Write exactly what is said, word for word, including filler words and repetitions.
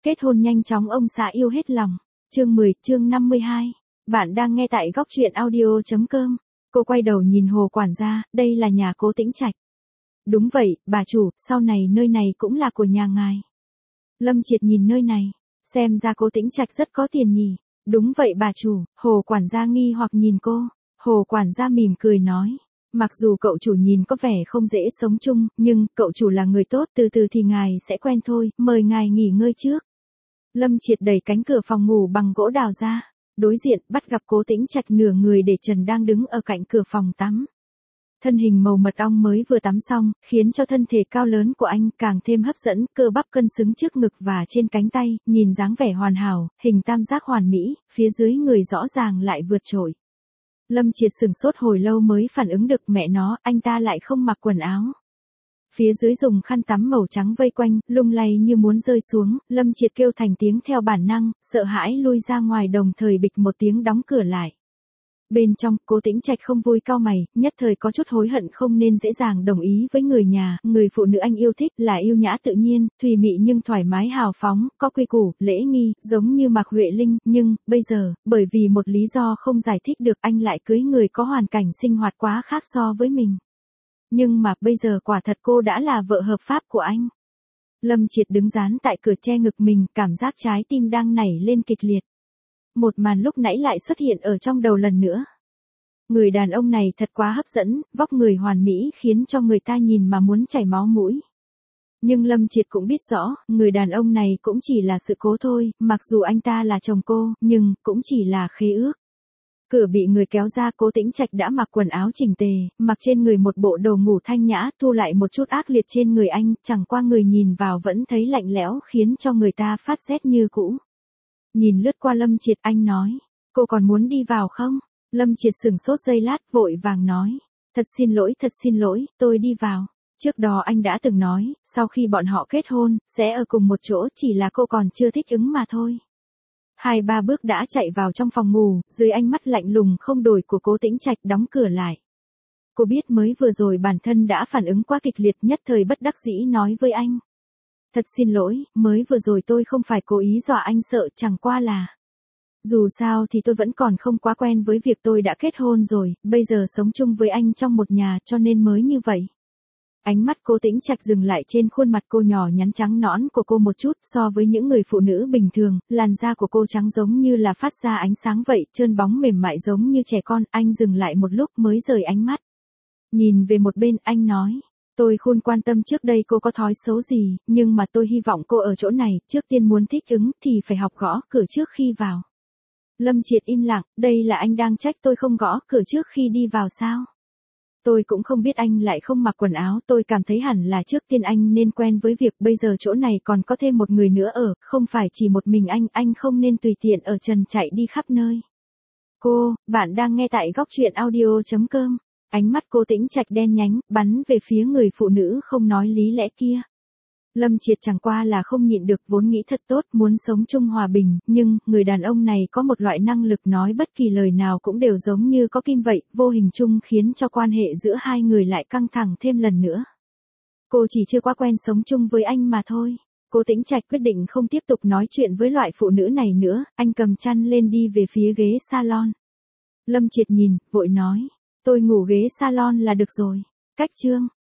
kết hôn nhanh chóng ông xã yêu hết lòng. Chương mười, chương năm mươi hai. Bạn đang nghe tại góc truyện audio chấm com. Cô quay đầu nhìn Hồ quản gia, đây là nhà Cố Tĩnh Trạch. Đúng vậy, bà chủ, sau này nơi này cũng là của nhà ngài. Lâm Triệt nhìn nơi này, xem ra Cố Tĩnh Trạch rất có tiền nhỉ. Đúng vậy bà chủ, Hồ quản gia nghi hoặc nhìn cô. Hồ quản gia mỉm cười nói. Mặc dù cậu chủ nhìn có vẻ không dễ sống chung, nhưng cậu chủ là người tốt, từ từ thì ngài sẽ quen thôi, mời ngài nghỉ ngơi trước. Lâm Triệt đẩy cánh cửa phòng ngủ bằng gỗ đào ra, đối diện bắt gặp Cố Tĩnh Trạch nửa người để trần đang đứng ở cạnh cửa phòng tắm. Thân hình màu mật ong mới vừa tắm xong, khiến cho thân thể cao lớn của anh càng thêm hấp dẫn, cơ bắp cân xứng trước ngực và trên cánh tay, nhìn dáng vẻ hoàn hảo, hình tam giác hoàn mỹ, phía dưới người rõ ràng lại vượt trội. Lâm Triệt sửng sốt hồi lâu mới phản ứng được, mẹ nó, anh ta lại không mặc quần áo. Phía dưới dùng khăn tắm màu trắng vây quanh, lung lay như muốn rơi xuống, Lâm Triệt kêu thành tiếng theo bản năng, sợ hãi lui ra ngoài, đồng thời bịch một tiếng đóng cửa lại. Bên trong, Cố Tĩnh Trạch không vui cau mày, nhất thời có chút hối hận không nên dễ dàng đồng ý với người nhà, người phụ nữ anh yêu thích là yêu nhã tự nhiên, thùy mị nhưng thoải mái hào phóng, có quy củ, lễ nghi, giống như Mạc Huệ Linh, nhưng, bây giờ, bởi vì một lý do không giải thích được anh lại cưới người có hoàn cảnh sinh hoạt quá khác so với mình. Nhưng mà, bây giờ quả thật cô đã là vợ hợp pháp của anh. Lâm Triệt đứng dán tại cửa che ngực mình, cảm giác trái tim đang nảy lên kịch liệt. Một màn lúc nãy lại xuất hiện ở trong đầu lần nữa. Người đàn ông này thật quá hấp dẫn, vóc người hoàn mỹ khiến cho người ta nhìn mà muốn chảy máu mũi. Nhưng Lâm Triệt cũng biết rõ, người đàn ông này cũng chỉ là sự cố thôi, mặc dù anh ta là chồng cô, nhưng cũng chỉ là khế ước. Cửa bị người kéo ra, Cố Tĩnh Trạch đã mặc quần áo chỉnh tề, mặc trên người một bộ đồ ngủ thanh nhã, thu lại một chút ác liệt trên người anh, chẳng qua người nhìn vào vẫn thấy lạnh lẽo khiến cho người ta phát rét như cũ. Nhìn lướt qua Lâm Triệt, anh nói, cô còn muốn đi vào không? Lâm Triệt sửng sốt giây lát, vội vàng nói, thật xin lỗi, thật xin lỗi, tôi đi vào. Trước đó anh đã từng nói, sau khi bọn họ kết hôn, sẽ ở cùng một chỗ, chỉ là cô còn chưa thích ứng mà thôi. Hai ba bước đã chạy vào trong phòng ngủ, dưới ánh mắt lạnh lùng không đổi của Cố Tĩnh Trạch, đóng cửa lại. Cô biết mới vừa rồi bản thân đã phản ứng quá kịch liệt, nhất thời bất đắc dĩ nói với anh. Thật xin lỗi, mới vừa rồi tôi không phải cố ý dọa anh sợ, chẳng qua là. Dù sao thì tôi vẫn còn không quá quen với việc tôi đã kết hôn rồi, bây giờ sống chung với anh trong một nhà cho nên mới như vậy. Ánh mắt Cố Tĩnh Trạch dừng lại trên khuôn mặt cô nhỏ nhắn trắng nõn của cô một chút, so với những người phụ nữ bình thường, làn da của cô trắng giống như là phát ra ánh sáng vậy, trơn bóng mềm mại giống như trẻ con, anh dừng lại một lúc mới rời ánh mắt. Nhìn về một bên, anh nói. Tôi không quan tâm trước đây cô có thói xấu gì, nhưng mà tôi hy vọng cô ở chỗ này, trước tiên muốn thích ứng thì phải học gõ cửa trước khi vào. Lâm Triệt im lặng, đây là anh đang trách tôi không gõ cửa trước khi đi vào sao? Tôi cũng không biết anh lại không mặc quần áo, tôi cảm thấy hẳn là trước tiên anh nên quen với việc bây giờ chỗ này còn có thêm một người nữa ở, không phải chỉ một mình anh, anh không nên tùy tiện ở trần chạy đi khắp nơi. Cô, bạn đang nghe tại góc truyện audio chấm com. Ánh mắt Cố Tĩnh Trạch đen nhánh, bắn về phía người phụ nữ không nói lý lẽ kia. Lâm Triệt chẳng qua là không nhịn được, vốn nghĩ thật tốt, muốn sống chung hòa bình, nhưng, người đàn ông này có một loại năng lực nói bất kỳ lời nào cũng đều giống như có kim vậy, vô hình chung khiến cho quan hệ giữa hai người lại căng thẳng thêm lần nữa. Cô chỉ chưa quá quen sống chung với anh mà thôi. Cố Tĩnh Trạch quyết định không tiếp tục nói chuyện với loại phụ nữ này nữa, anh cầm chăn lên đi về phía ghế salon. Lâm Triệt nhìn, vội nói. Tôi ngủ ghế salon là được rồi. Cách chương.